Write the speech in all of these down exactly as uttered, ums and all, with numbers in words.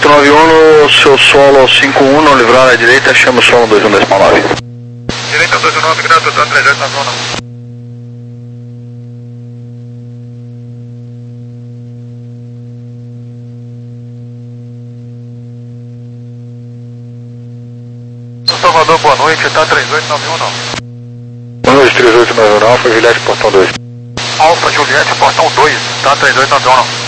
oito nove um, seu solo cinco um, não livrar à direita, chama o solo dois um decimal nove. Direita dois um nove, grau, total três oito na zona. Salvador, boa noite, tá três oito nove um não. Boa noite, três oito nove um, Alfa Juliette, portão dois. Alfa Juliette, portão dois, tá três oito nove um não.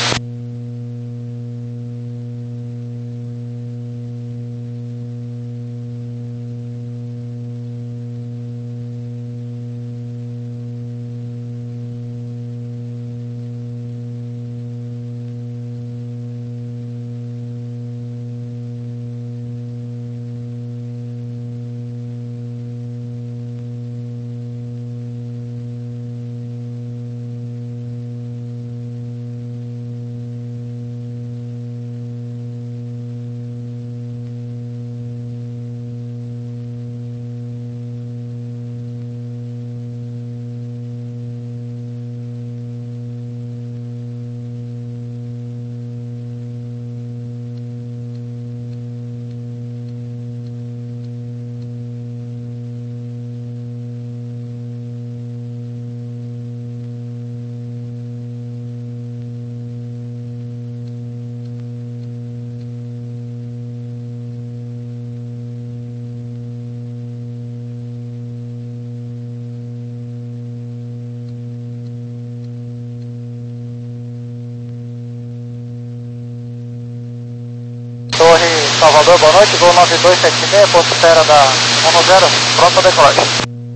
Torre Salvador, boa noite, Gol nove dois sete seis, ponto espera da um zero, pronto para decolagem.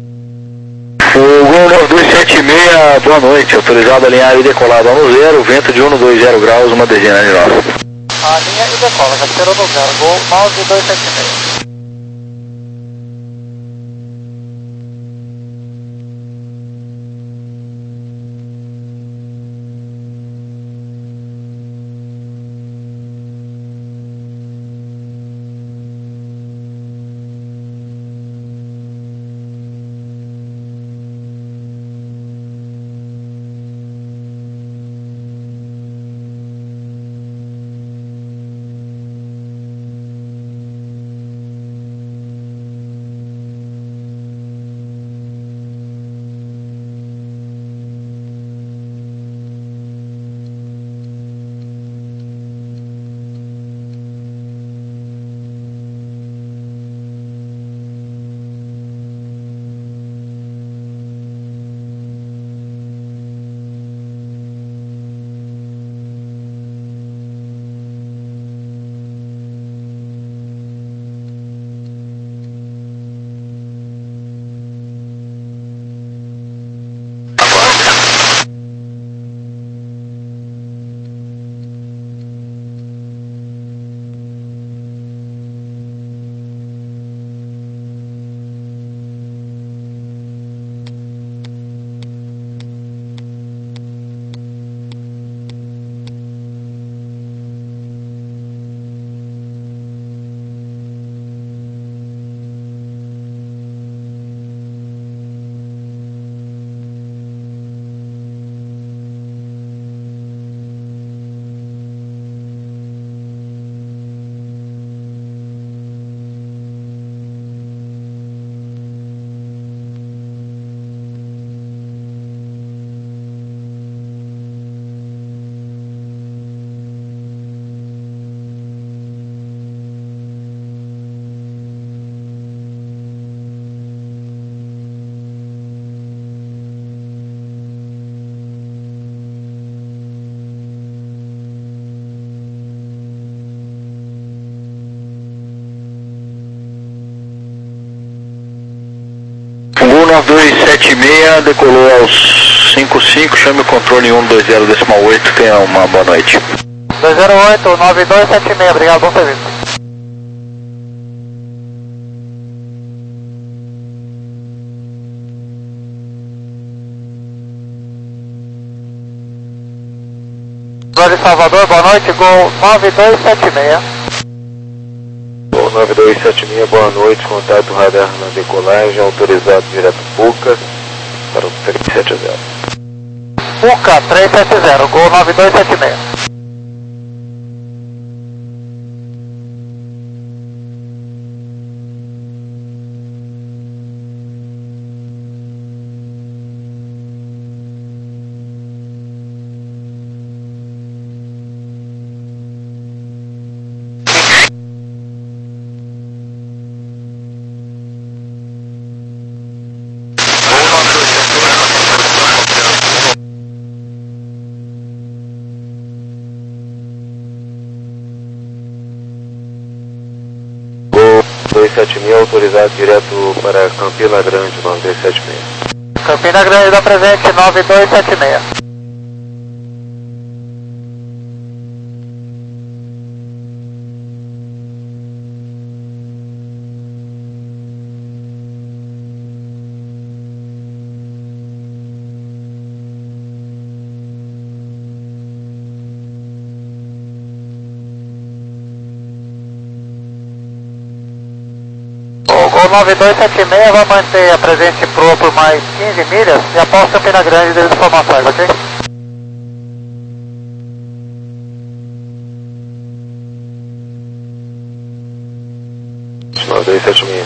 O Gol nove dois sete seis, boa noite, autorizado a alinhar e decolado um zero, vento de um dois zero graus, uma dezena de nove. Alinha e decola, já esperou no zero, Gol nove dois sete seis. nove dois sete seis, decolou aos cinco cinco, chame o controle um dois zero decimal oito, tenha uma boa noite. dois zero oito nove dois sete seis, obrigado, bom serviço. Torre Salvador, boa noite, Gol nove dois sete seis. Gol nove dois sete seis, boa noite, contato radar na decolagem, autorizado direto Puca para o três sete zero. Puca três sete zero, Gol nove dois sete seis. autorizado direto para Campina Grande, nove dois sete seis. Campina Grande da presente, nove dois sete seis. O nove dois sete seis vai manter a presente Pro por mais quinze milhas e após Campina Grande das informações, ok? nove dois sete seis.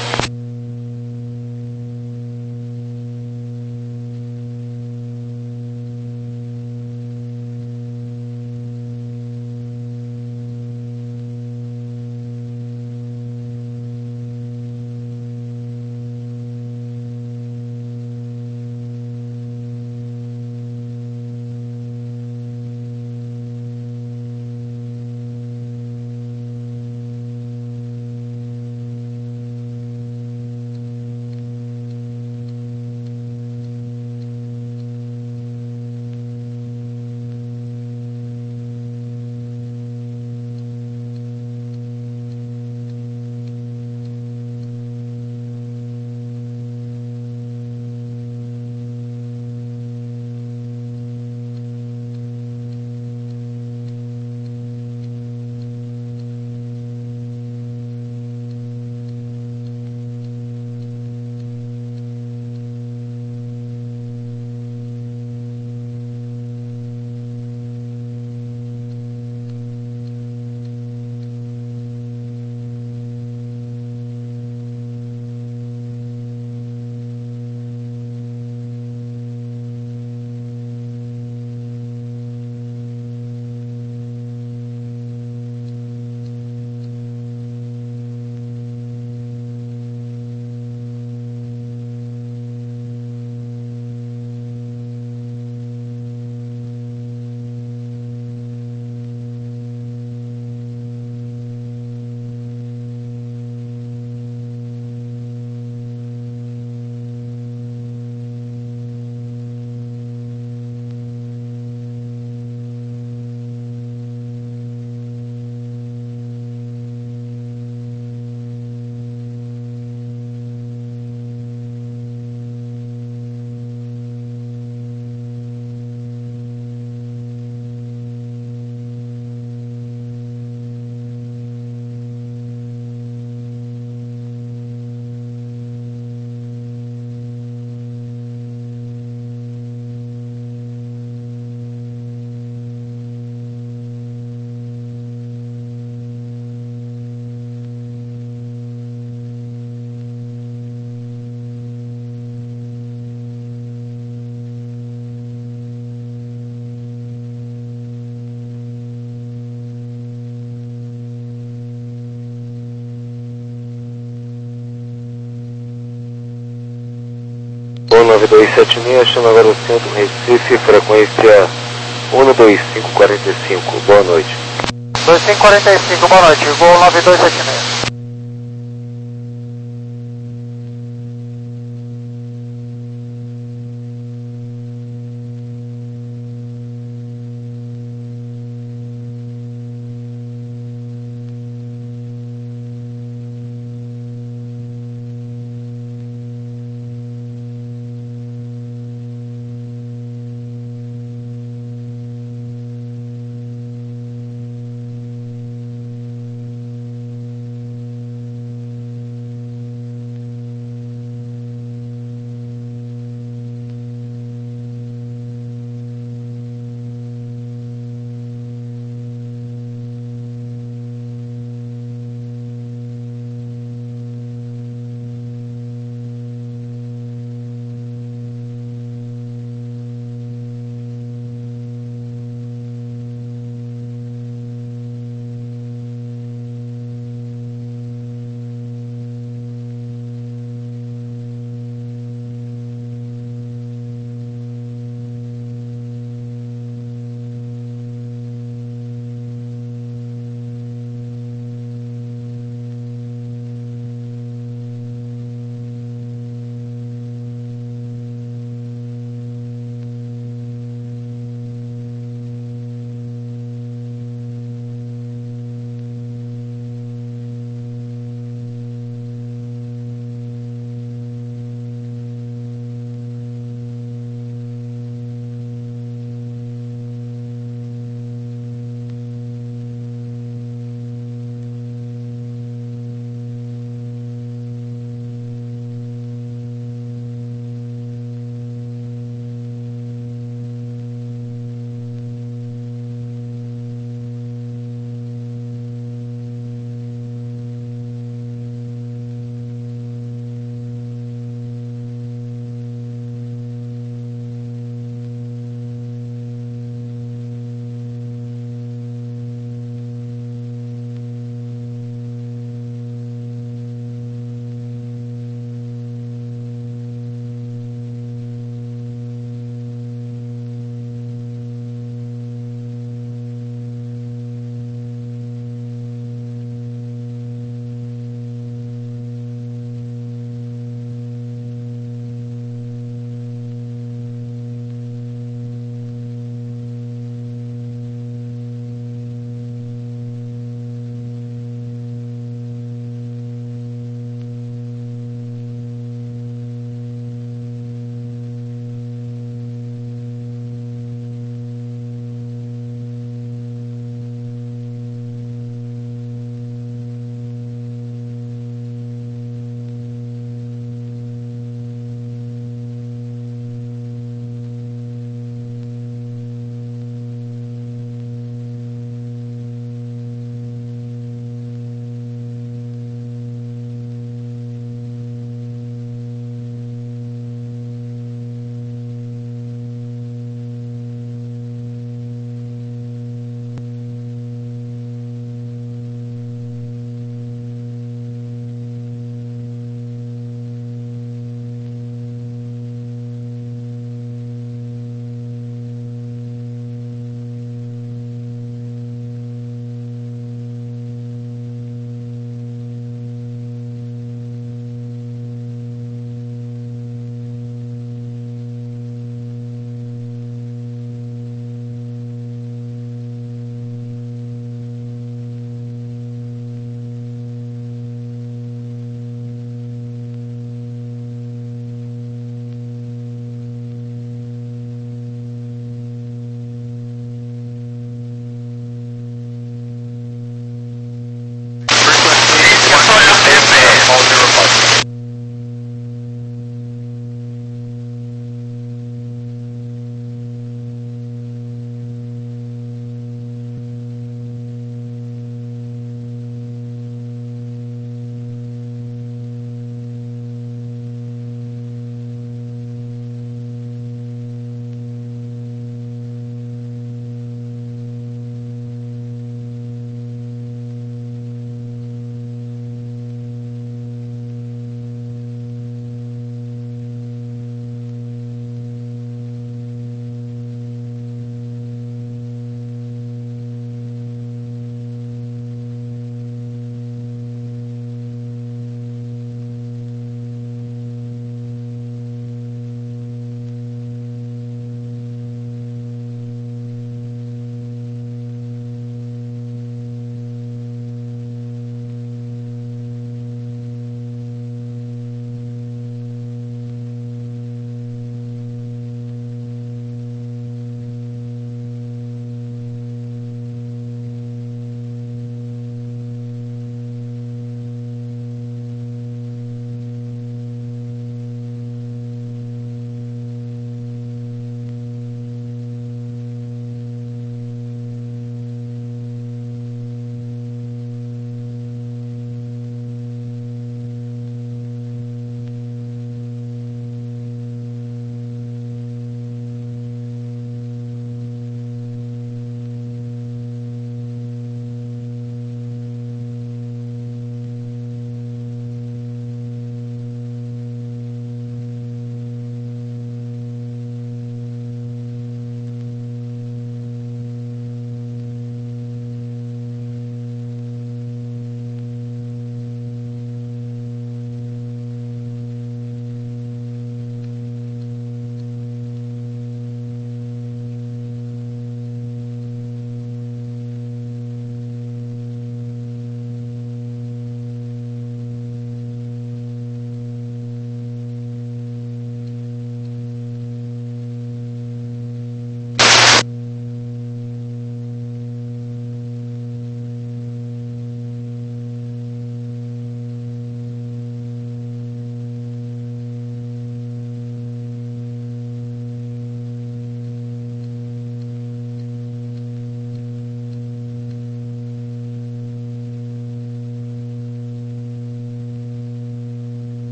nove dois sete seis, chama agora o centro Recife, frequência um dois cinco quatro cinco, boa noite. dois cinco quatro cinco, boa noite, voo nove dois sete seis.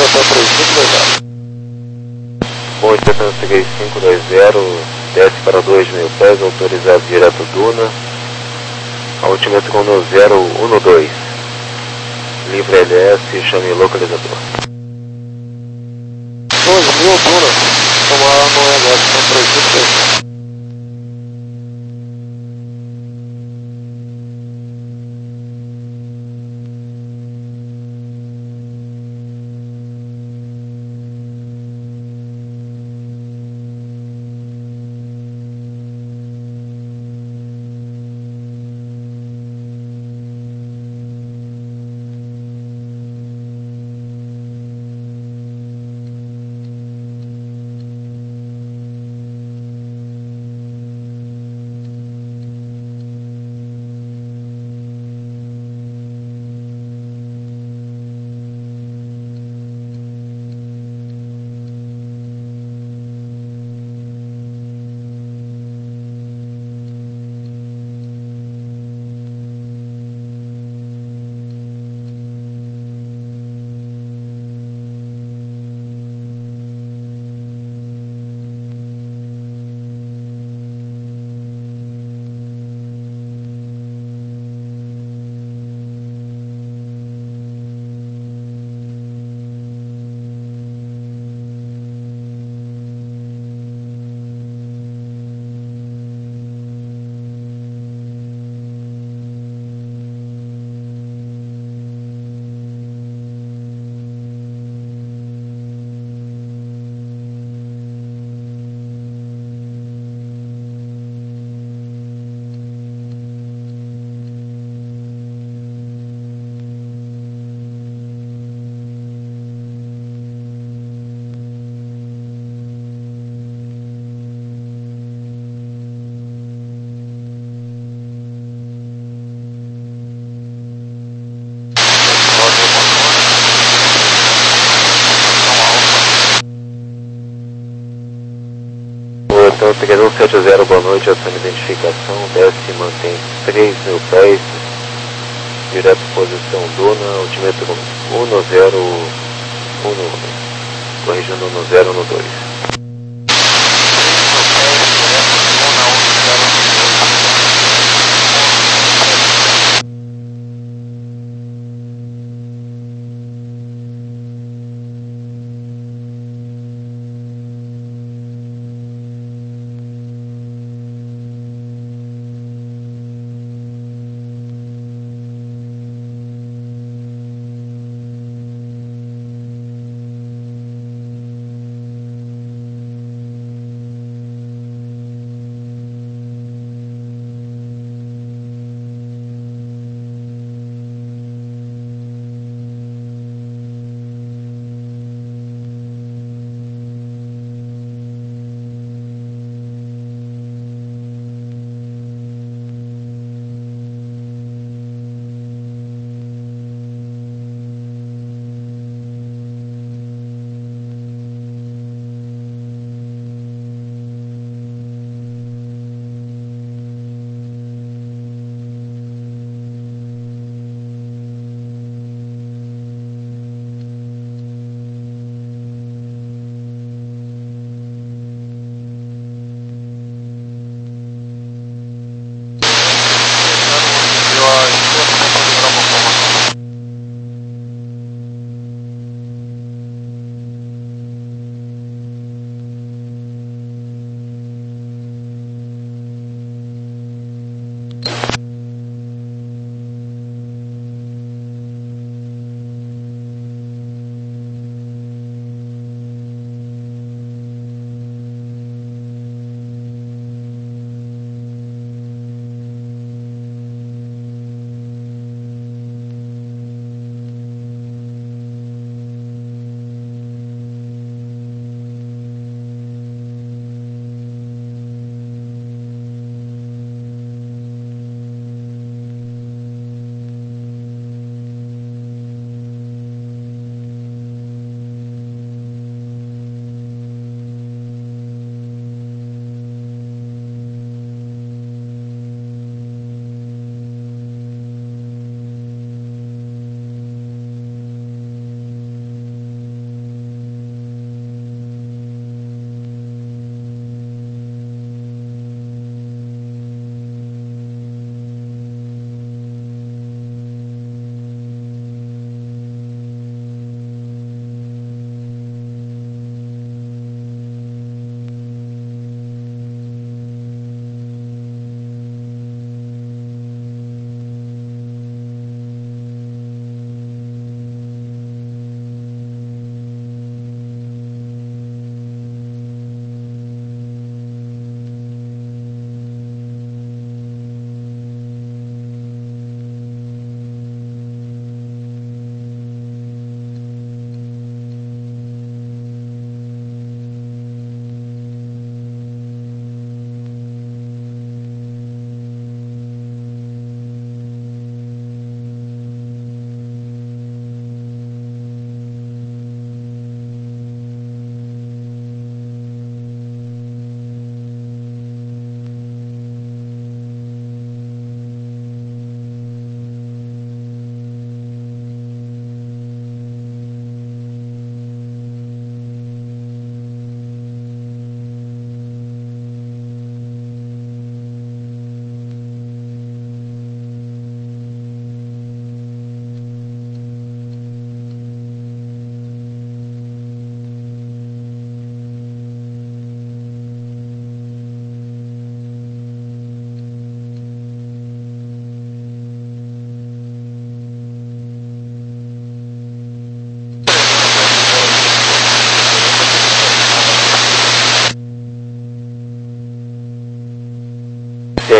hotel três cinco dois zero. Bom, estação três cinco dois zero, desce para dois mil pés, autorizado direto Duna, altímetro com no zero um dois, livre L S, chame localizador. dois mil, Duna, tomar no L S, estação três cinco dois zero. Então, três um sete zero, boa noite, essa é a identificação, desce e mantém três mil pés, direto posição Duna, altímetro um zero um, corrigindo no zero um dois.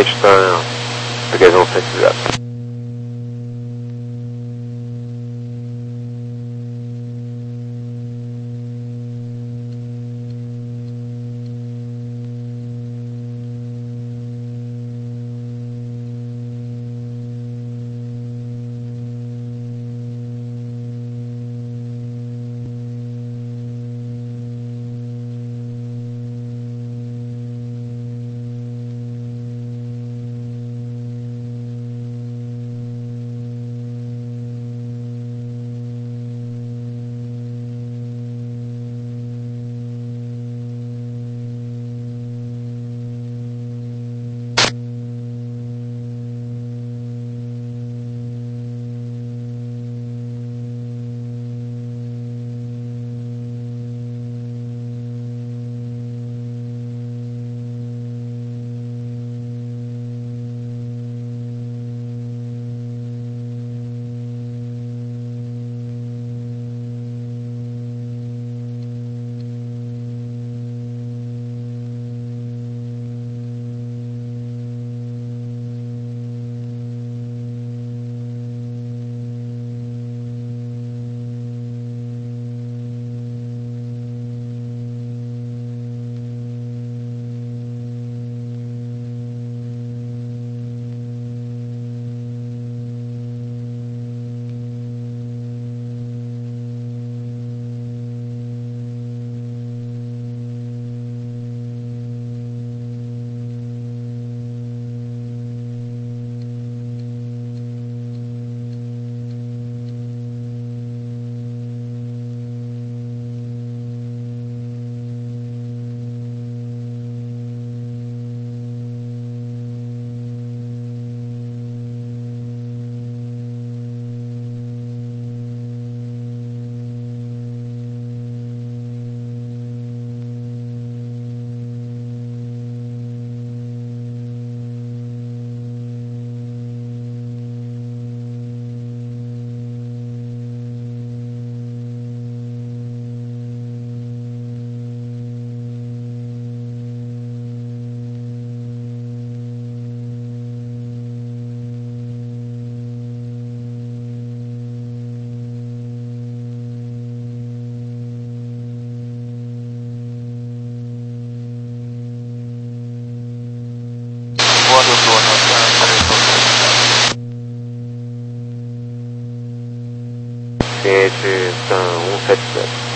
Stan três um sete zero. Ciente, Stan um sete zero.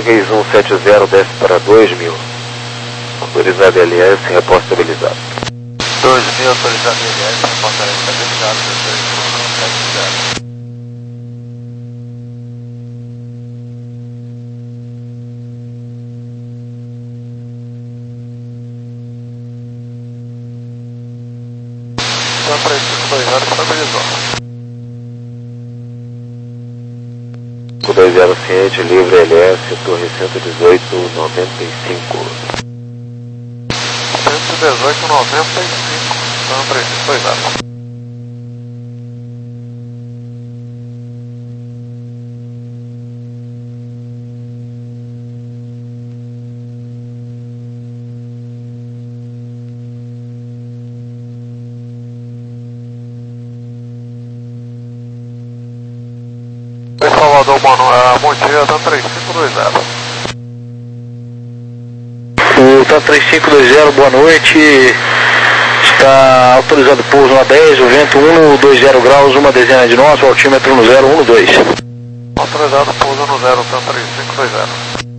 português um sete zero, desce para dois mil. Autorizado L S, reposta estabilizado. dois mil, autorizado L S, reposta estabilizado, dois um sete zero. Então, três cinco dois zero, estabilizou. cinco dois zero ciente, livre L S, torre cento e dezoito, noventa e cinco. cento e dezoito, noventa e cinco. Então, três cinco dois zero. Salvador, Mano, bom dia, tá três cinco dois zero. O T A três cinco dois zero, boa noite. Está autorizado pouso na dez, o vento um dois zero graus, uma dezena de nós, o altímetro no zero um dois. Autorizado pouso no zero, T A três cinco dois zero.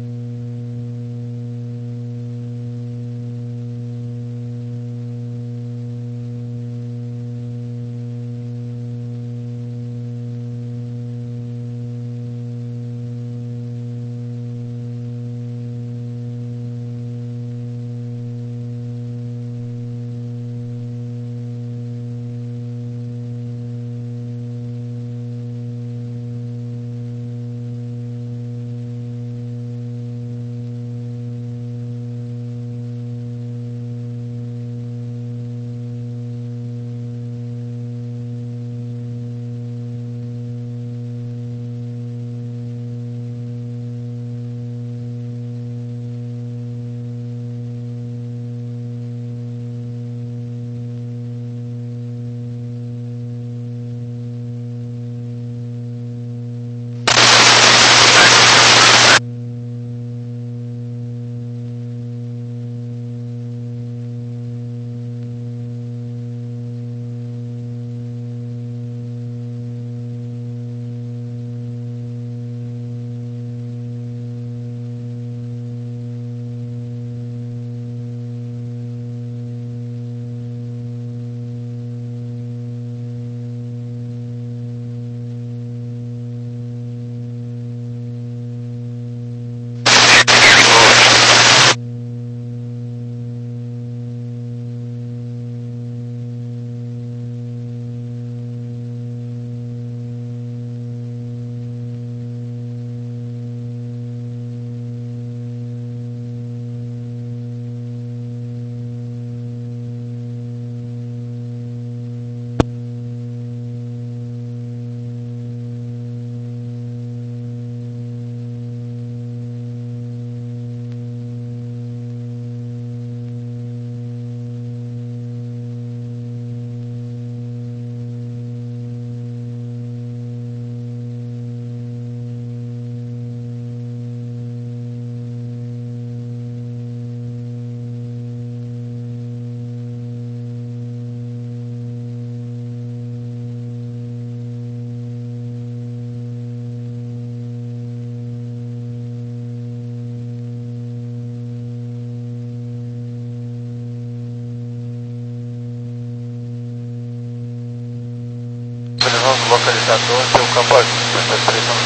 Nosso localizador, seu campo três um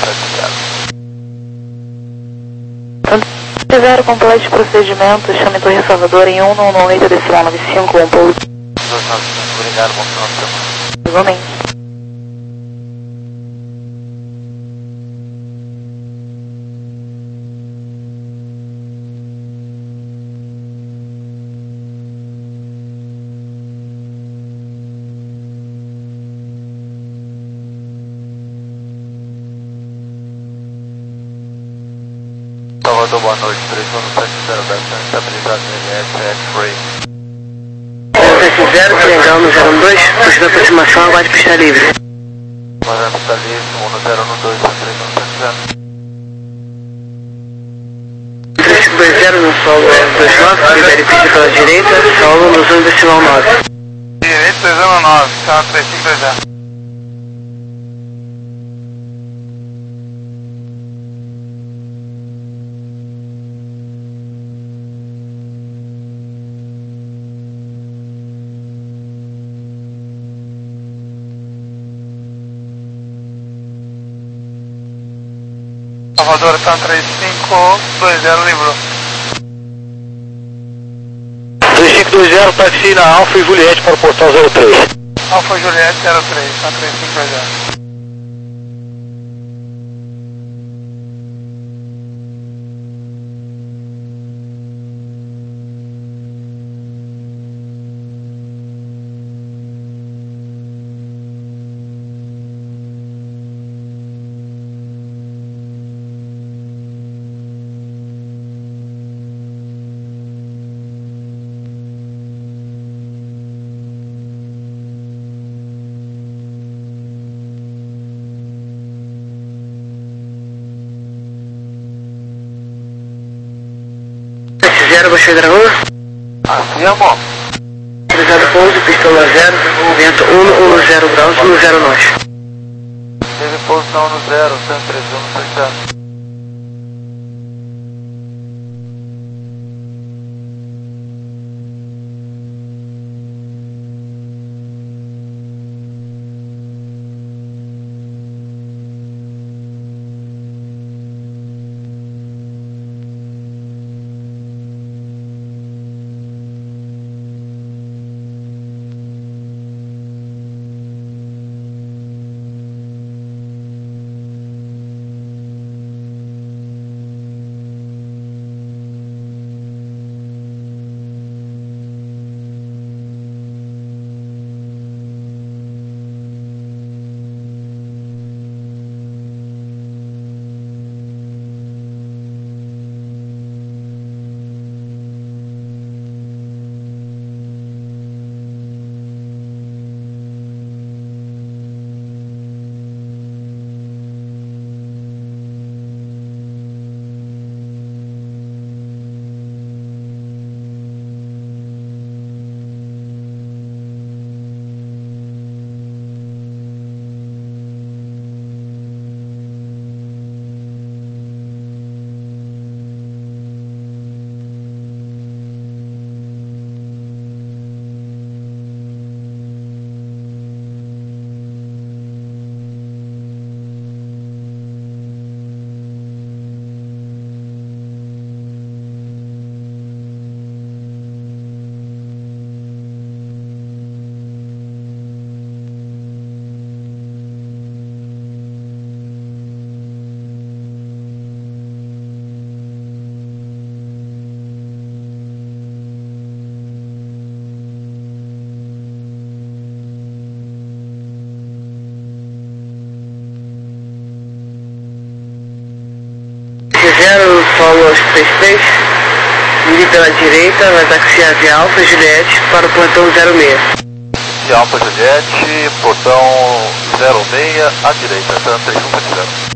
sete zero. zero, complete procedimento, chame Torre Salvador em um nove oito decimal nove cinco, um pouso. dois nove cinco, obrigado, bom final de semana. Igualmente. Salvador, boa noite, três um sete zero, versão estabilizada N S X-Ray. sete zero, legal no zero um dois, puxa da aproximação, aguarde pista livre. Aguarde pista livre, um zero um dois, três um sete zero. três cinco dois zero no solo dois nove, libere pista pela direita, solo no zero decimal nove. Direito dois um nove, tá, três cinco dois zero. Salvador, tá três cinco dois zero, livrou. três cinco dois zero, táxi na Alfa e Juliette para o portal zero três. Alfa Juliette zero três, tá três cinco dois zero. zero, Baixo Dragão. Assim, amor. Autorizado pouso, pistola zero, vento um, um zero graus, um zero nós. Teve posição no zero, cento e três, um três zero. zero, solo três três, vire pela direita, vai taxiar de Alfa Juliette para o plantão zero seis. De Alfa Juliette, portão zero seis, à direita, San três um sete zero.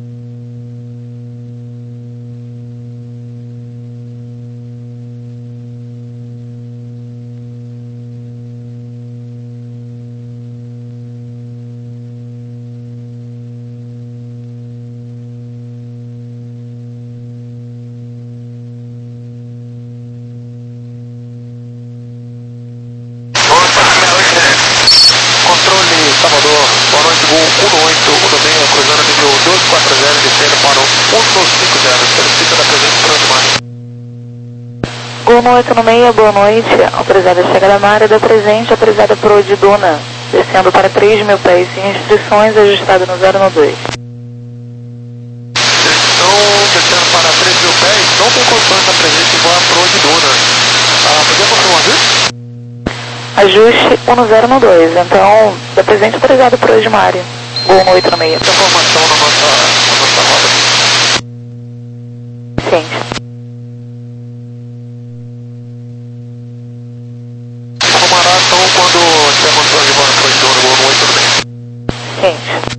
Controle Salvador, boa noite, voo um oito um seis, cruzando nível doze quatro zero, descendo para o um dois cinco zero, solicita da presença para onde mais. Gol oito no meia, boa noite, autorizada a chegada na área da presente, autorizada por Odiduna, descendo para três mil pés, sem restrições, ajustado no zero no dois. Então, descendo para três mil pés, não tem condições da presença igual a pro Odiduna. Ah, podia confirmar isso? Ajuste um no zero no dois, então, da presente autorizado por Osmário. Gol oito no meia. Essa informação na nossa, na nossa roda. Ciente. Informará então quando tiver condições de voar pro Odiduna, gol oito no meia. Ciente.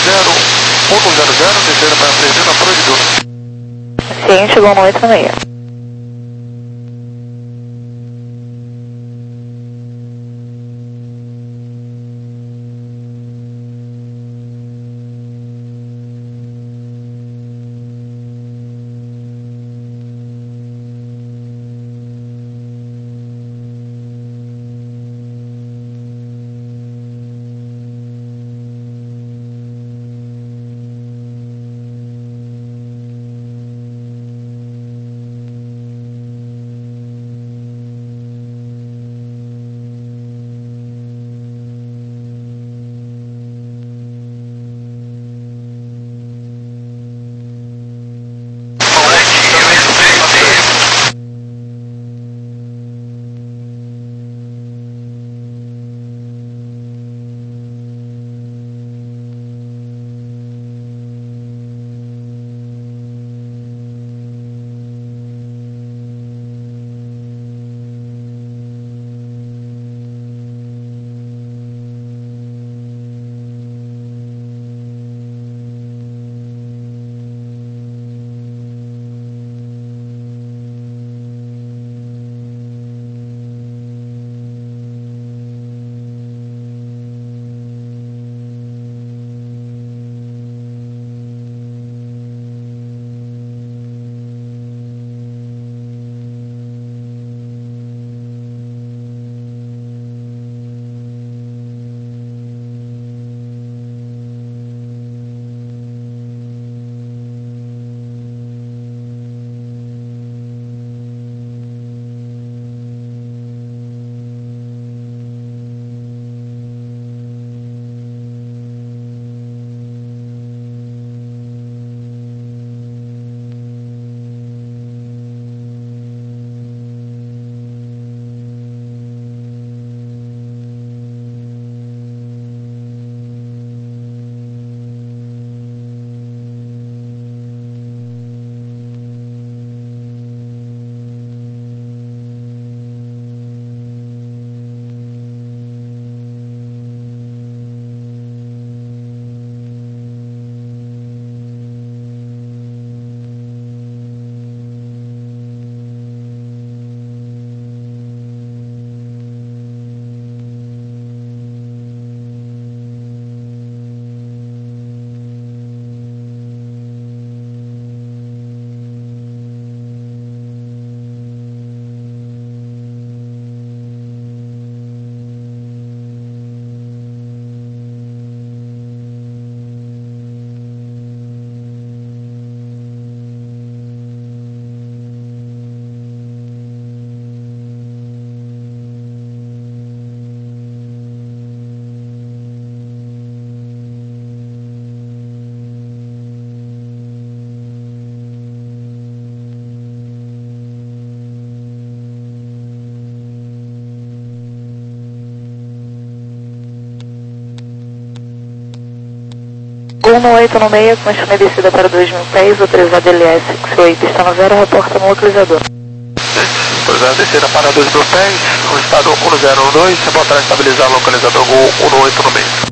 zero um zero zero, descendo para três mil na Pro de Duna. Ciente, Gol oito no meio. um oito no meio, continue descida para dois mil pés, autorizado L S X oito, está no zero, reporta no localizador. Autorizado descida para dois mil pés, com estado um zero um dois, reportar estabilizar localizador Gol um oito no meio.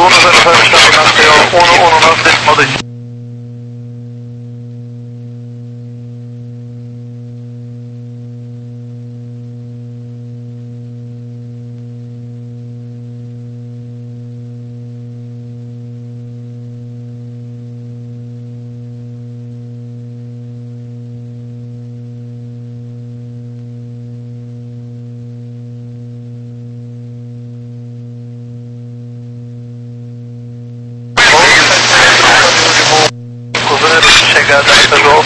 um zero zero está no Maceió, um um nove decimal dois. Chegada da Golf.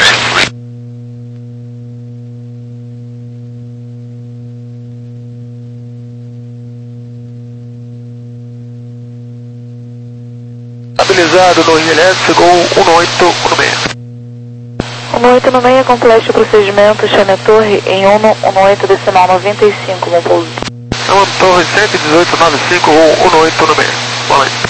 Estabilizado no I L S, Gol um oito um seis. um oito um seis, complete o procedimento, chame a torre em um oito decimal noventa e cinco, bom pouso. Chama a torre cento e dezoito noventa e cinco, um oito um seis. Boa noite.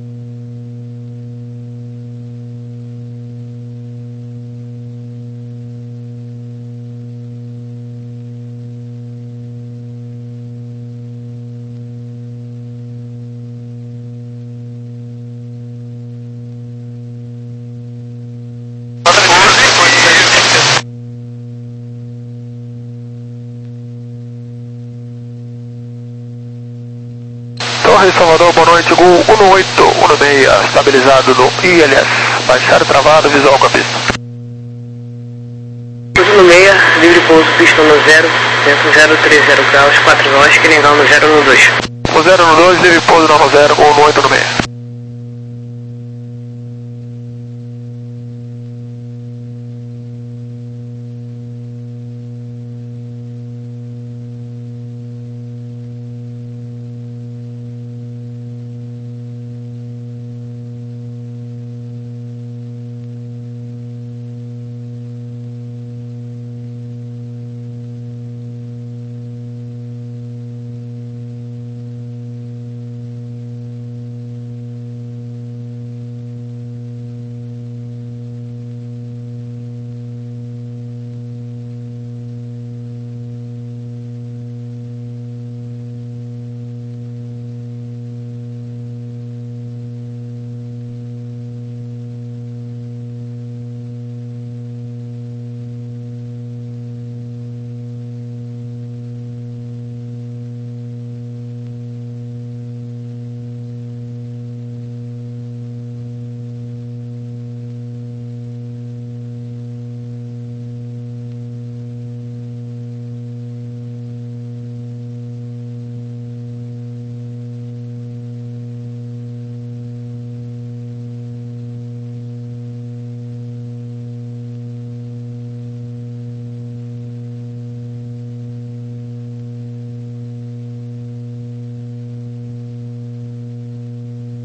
Torre Salvador, boa noite, Gol um oito um seis, estabilizado no I L S, baixar travado, visual com a pista. um seis, livre pouso, pista no zero, vento zero trinta graus, quatro nós, que legal no zero um dois. O zero um dois, livre pouso no zero, Gol um oito um seis.